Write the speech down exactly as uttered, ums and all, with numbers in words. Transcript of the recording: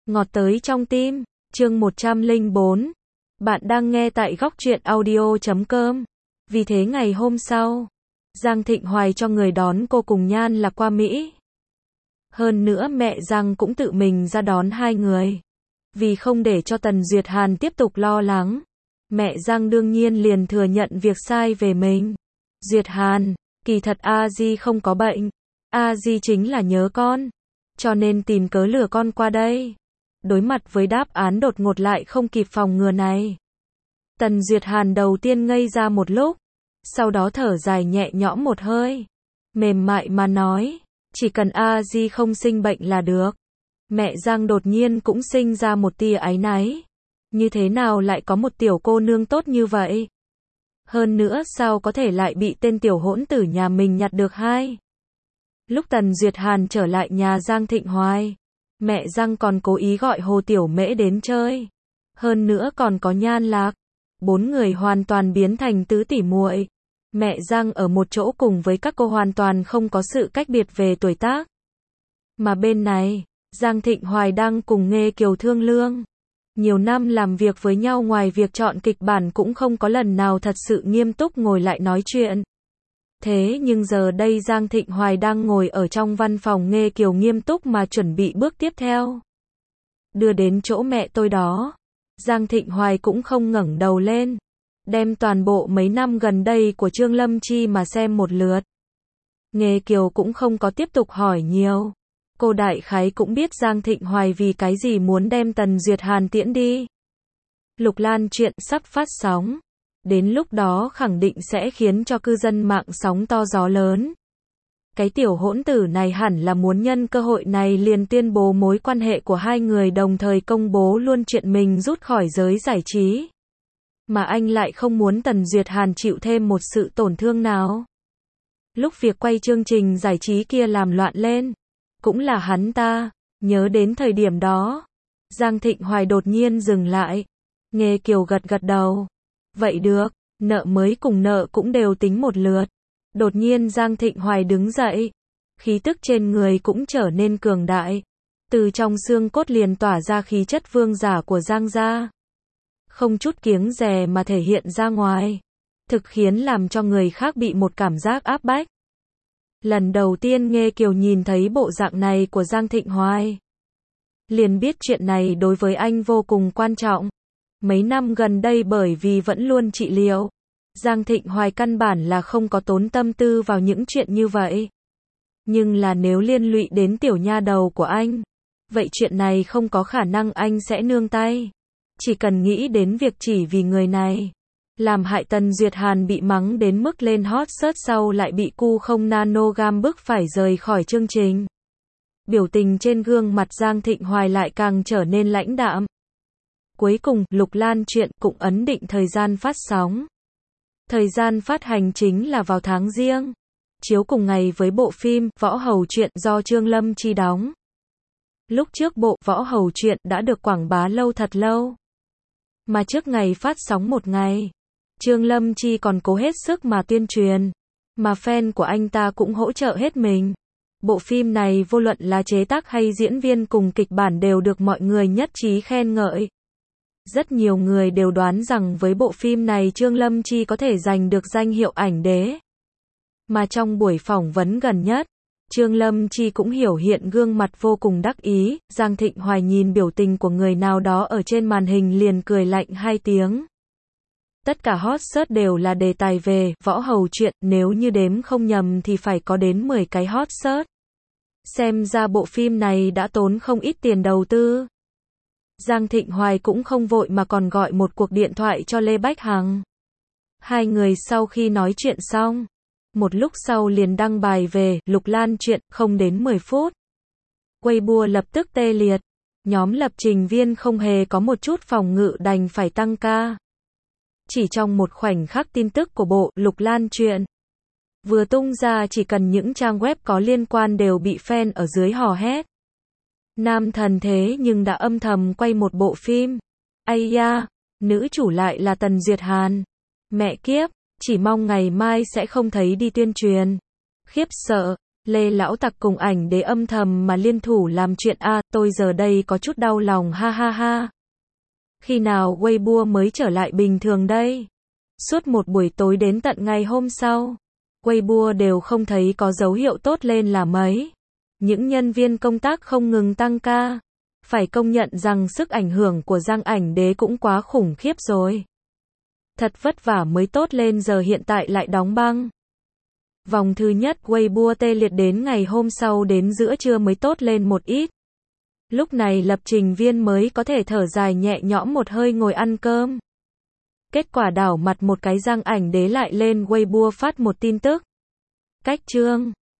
Ngọt tới trong tim, chương một trăm lẻ bốn. Bạn đang nghe tại góc truyện audio chấm com. Vì thế ngày hôm sau, Giang Thịnh Hoài cho người đón cô cùng Nhan Lạc qua Mỹ. Hơn nữa mẹ Giang cũng tự mình ra đón hai người. Vì không để cho Tần Duyệt Hàn tiếp tục lo lắng, mẹ Giang đương nhiên liền thừa nhận việc sai về mình. Duyệt Hàn, kỳ thật A Di không có bệnh. A Di chính là nhớ con, cho nên tìm cớ lừa con qua đây. Đối mặt với đáp án đột ngột lại không kịp phòng ngừa này, Tần Duyệt Hàn đầu tiên ngây ra một lúc, sau đó thở dài nhẹ nhõm một hơi, mềm mại mà nói, chỉ cần A Di không sinh bệnh là được. Mẹ Giang đột nhiên cũng sinh ra một tia áy náy. Như thế nào lại có một tiểu cô nương tốt như vậy? Hơn nữa sao có thể lại bị tên tiểu hỗn tử nhà mình nhặt được hay? Lúc Tần Duyệt Hàn trở lại nhà Giang Thịnh Hoài, mẹ Giang còn cố ý gọi Hồ Tiểu Mễ đến chơi. Hơn nữa còn có Nhan Lạc. Bốn người hoàn toàn biến thành tứ tỷ muội. Mẹ Giang ở một chỗ cùng với các cô hoàn toàn không có sự cách biệt về tuổi tác. Mà bên này, Giang Thịnh Hoài đang cùng Nghê Kiều thương lương. Nhiều năm làm việc với nhau, ngoài việc chọn kịch bản cũng không có lần nào thật sự nghiêm túc ngồi lại nói chuyện. Thế nhưng giờ đây Giang Thịnh Hoài đang ngồi ở trong văn phòng Nghê Kiều nghiêm túc mà chuẩn bị bước tiếp theo. Đưa đến chỗ mẹ tôi đó, Giang Thịnh Hoài cũng không ngẩng đầu lên, đem toàn bộ mấy năm gần đây của Trương Lâm Chi mà xem một lượt. Nghê Kiều cũng không có tiếp tục hỏi nhiều. Cô đại khái cũng biết Giang Thịnh Hoài vì cái gì muốn đem Tần Duyệt Hàn tiễn đi. Lục Lan chuyện sắp phát sóng. Đến lúc đó khẳng định sẽ khiến cho cư dân mạng sóng to gió lớn. Cái tiểu hỗn tử này hẳn là muốn nhân cơ hội này liền tuyên bố mối quan hệ của hai người, đồng thời công bố luôn chuyện mình rút khỏi giới giải trí. Mà anh lại không muốn Tần Duyệt Hàn chịu thêm một sự tổn thương nào. Lúc việc quay chương trình giải trí kia làm loạn lên, cũng là hắn ta. Nhớ đến thời điểm đó, Giang Thịnh Hoài đột nhiên dừng lại. Nghê Kiều gật gật đầu. Vậy được, nợ mới cùng nợ cũng đều tính một lượt. Đột nhiên Giang Thịnh Hoài đứng dậy. Khí tức trên người cũng trở nên cường đại. Từ trong xương cốt liền tỏa ra khí chất vương giả của Giang gia. Không chút kiêng dè mà thể hiện ra ngoài. Thực khiến làm cho người khác bị một cảm giác áp bách. Lần đầu tiên Nghê Kiều nhìn thấy bộ dạng này của Giang Thịnh Hoài, liền biết chuyện này đối với anh vô cùng quan trọng. Mấy năm gần đây bởi vì vẫn luôn trị liệu, Giang Thịnh Hoài căn bản là không có tốn tâm tư vào những chuyện như vậy. Nhưng là nếu liên lụy đến tiểu nha đầu của anh, vậy chuyện này không có khả năng anh sẽ nương tay. Chỉ cần nghĩ đến việc chỉ vì người này, làm hại Tần Duyệt Hàn bị mắng đến mức lên hot search, sau lại bị cu không nanogam bức phải rời khỏi chương trình. Biểu tình trên gương mặt Giang Thịnh Hoài lại càng trở nên lãnh đạm. Cuối cùng, Lục Lan chuyện cũng ấn định thời gian phát sóng. Thời gian phát hành chính là vào tháng Giêng. Chiếu cùng ngày với bộ phim Võ Hầu Truyện do Trương Lâm Chi đóng. Lúc trước bộ Võ Hầu Truyện đã được quảng bá lâu thật lâu. Mà trước ngày phát sóng một ngày, Trương Lâm Chi còn cố hết sức mà tuyên truyền. Mà fan của anh ta cũng hỗ trợ hết mình. Bộ phim này vô luận là chế tác hay diễn viên cùng kịch bản đều được mọi người nhất trí khen ngợi. Rất nhiều người đều đoán rằng với bộ phim này Trương Lâm Chi có thể giành được danh hiệu ảnh đế. Mà trong buổi phỏng vấn gần nhất, Trương Lâm Chi cũng hiểu hiện gương mặt vô cùng đắc ý. Giang Thịnh Hoài nhìn biểu tình của người nào đó ở trên màn hình liền cười lạnh hai tiếng. Tất cả hot search đều là đề tài về Võ Hầu Truyện, nếu như đếm không nhầm thì phải có đến mười cái hot search. Xem ra bộ phim này đã tốn không ít tiền đầu tư. Giang Thịnh Hoài cũng không vội mà còn gọi một cuộc điện thoại cho Lê Bách Hằng. Hai người sau khi nói chuyện xong, một lúc sau liền đăng bài về Lục Lan chuyện, không đến mười phút. Weibo lập tức tê liệt. Nhóm lập trình viên không hề có một chút phòng ngự đành phải tăng ca. Chỉ trong một khoảnh khắc tin tức của bộ Lục Lan chuyện vừa tung ra, chỉ cần những trang web có liên quan đều bị fan ở dưới hò hét. Nam thần thế nhưng đã âm thầm quay một bộ phim. Ây da, nữ chủ lại là Tần Duyệt Hàn. Mẹ kiếp, chỉ mong ngày mai sẽ không thấy đi tuyên truyền. Khiếp sợ, Lê Lão Tặc cùng ảnh đế âm thầm mà liên thủ làm chuyện a, tôi giờ đây có chút đau lòng ha ha ha. Khi nào Weibo mới trở lại bình thường đây? Suốt một buổi tối đến tận ngày hôm sau, Weibo đều không thấy có dấu hiệu tốt lên là mấy. Những nhân viên công tác không ngừng tăng ca. Phải công nhận rằng sức ảnh hưởng của Giang ảnh đế cũng quá khủng khiếp rồi. Thật vất vả mới tốt lên giờ hiện tại lại đóng băng. Vòng thứ nhất Weibo tê liệt đến ngày hôm sau đến giữa trưa mới tốt lên một ít. Lúc này lập trình viên mới có thể thở dài nhẹ nhõm một hơi ngồi ăn cơm. Kết quả đảo mặt một cái Giang ảnh đế lại lên Weibo phát một tin tức. Cách chương